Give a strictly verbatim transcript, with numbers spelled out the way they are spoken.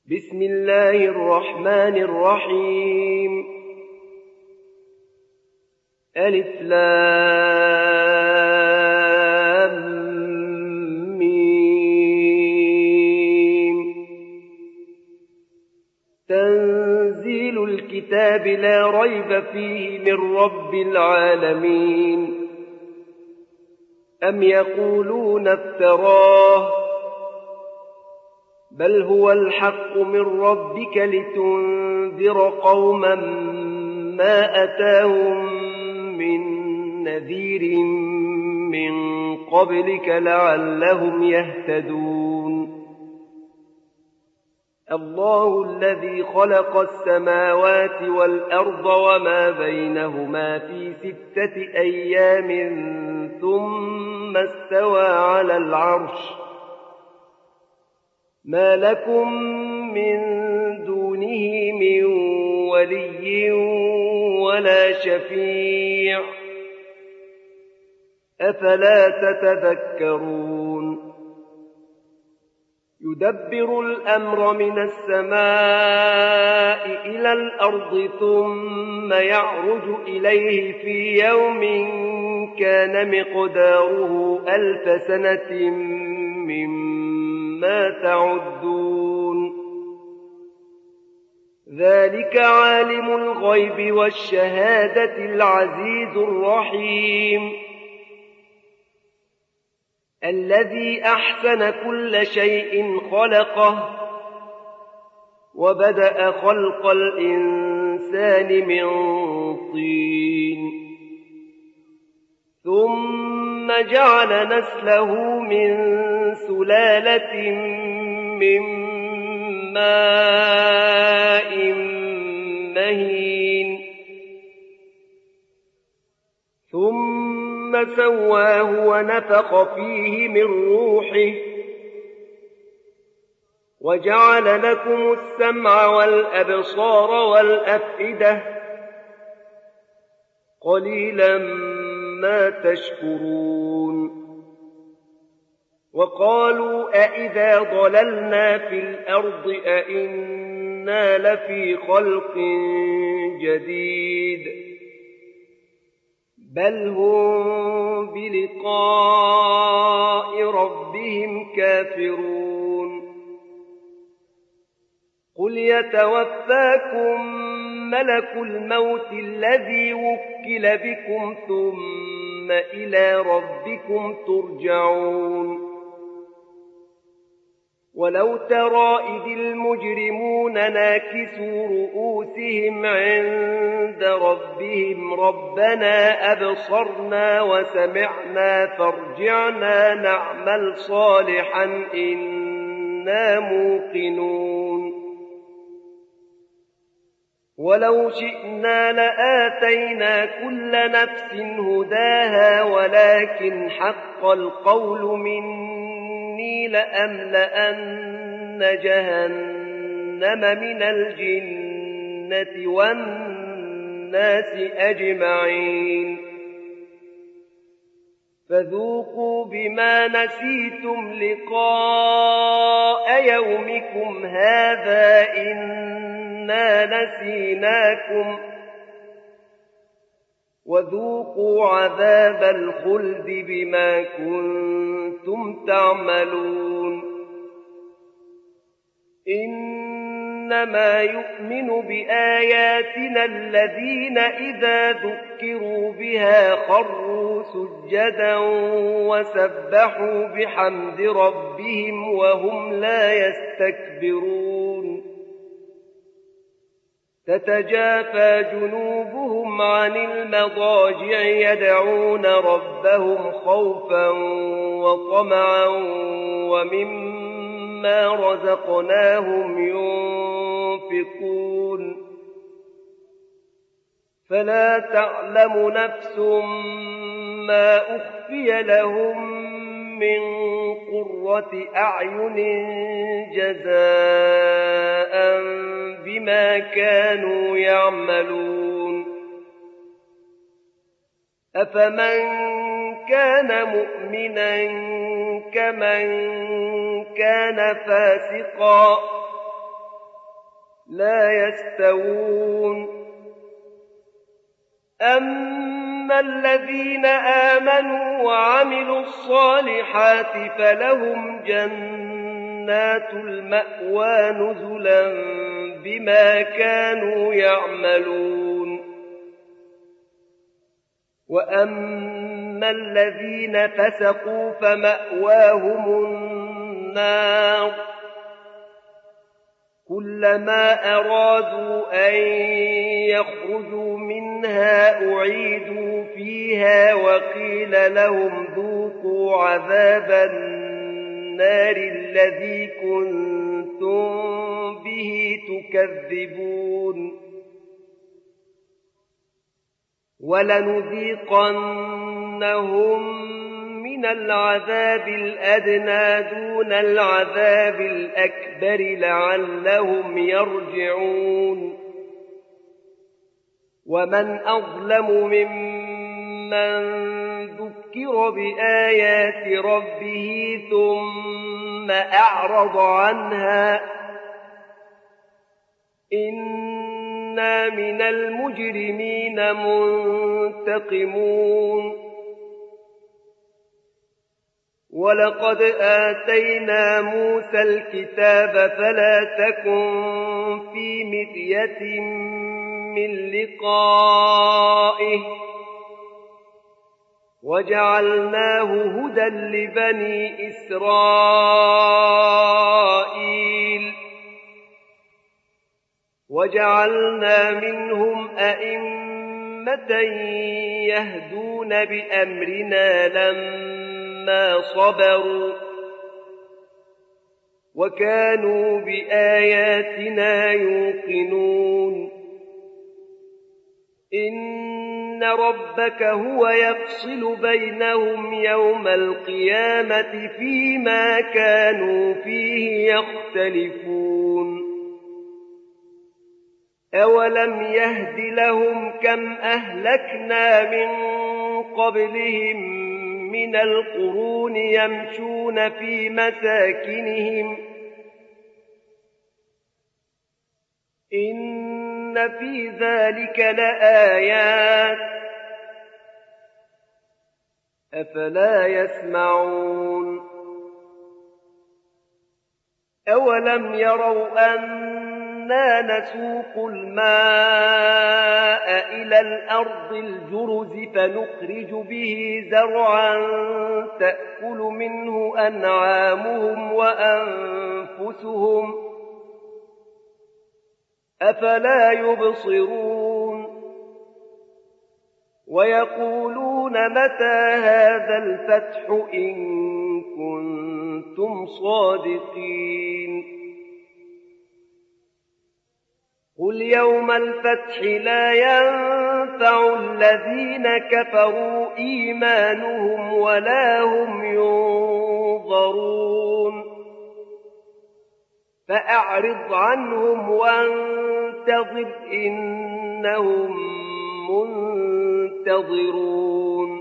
بسم الله الرحمن الرحيم. ألف لام ميم. تنزيل الكتاب لا ريب فيه من رب العالمين. أم يقولون افتراه بل هو الحق من ربك لتنذر قوما ما أتاهم من نذير من قبلك لعلهم يهتدون. الله الذي خلق السماوات والأرض وما بينهما في ستة أيام ثم استوى على العرش. ما لكم من دونه من ولي ولا شفيع أفلا تتذكرون. يدبر الأمر من السماء إلى الأرض ثم يعرج إليه في يوم كان مقداره ألف سنة مما تعدون. ذلك عالم الغيب والشهادة العزيز الرحيم الذي أحسن كل شيء خلقه وبدأ خلق الإنسان من طين ثم جعل نسله من سلالة من ماء مهين ثم سواه ونفخ فيه من روحه وجعل لكم السمع والأبصار والأفئدة قليلا ما تشكرون. وقالوا أئذا ضللنا في الأرض أئنا لفي خلق جديد بل هم بلقاء ربهم كافرون. قل يتوفاكم ملك الموت الذي وكل بكم ثم إلى ربكم ترجعون. ولو ترى إذ المجرمون ناكسوا رؤوسهم عند ربهم ربنا أبصرنا وسمعنا فارجعنا نعمل صالحا إنا موقنون. ولو شئنا لآتينا كل نفس هداها ولكن حق القول مني لأملأن جهنم من الجنة والناس أجمعين. فذوقوا بما نسيتم لقاء يومكم هذا إنا نسيناكم وذوقوا عذاب الخلد بما كنتم تعملون. إنما يؤمن بآياتنا الذين إذا ذكروا بها خروا سجدا وسبحوا بحمد ربهم وهم لا يستكبرون. تتجافى جنوبهم عن المضاجع يدعون ربهم خوفا وطمعا ومما رزقناهم ينفقون. فلا تعلم نفس ما أخفي لهم من قرة أعين جزاء بما كانوا يعملون. أفمن كان مؤمنا كمن كان فاسقا لا يستوون أما الذين آمنوا وعملوا الصالحات فلهم جنات المأوى نزلا بما كانوا يعملون وأما الذين فسقوا فمأواهم النار كلما أرادوا أن يخرجوا منها أعيدوا فيها وقيل لهم ذوقوا عذاب النار الذي كنتم به تكذبون ولنذيقنهم من العذاب الأدنى دون العذاب الأكبر لعلهم يرجعون ومن أظلم ممن ذكر بآيات ربه ثم أعرض عنها إنا من المجرمين منتقمون ولقد آتينا موسى الكتاب فلا تكن في مرية من لقائه وجعلناه هدى لبني إسرائيل وجعلنا منهم أئمة يهدون بأمرنا لما صبروا وكانوا بآياتنا يوقنون إن ربك هو يفصل بينهم يوم القيامة فيما كانوا فيه يختلفون أولم يهد لهم كم أهلكنا من قبلهم من القرون يمشون في مساكنهم إن في ذلك لآيات أفلا يسمعون أولم يروا أنا نسوق الماء إلى الأرض الجرز فنخرج به زرعا تأكل منه أنعامهم وأنفسهم أفلا يبصرون ويقولون متى هذا الفتح إن كنتم صادقين قل يوم الفتح لا ينفع الذين كفروا إيمانهم ولا هم ينظرون فأعرض عنهم وانتظر إنهم منتظرون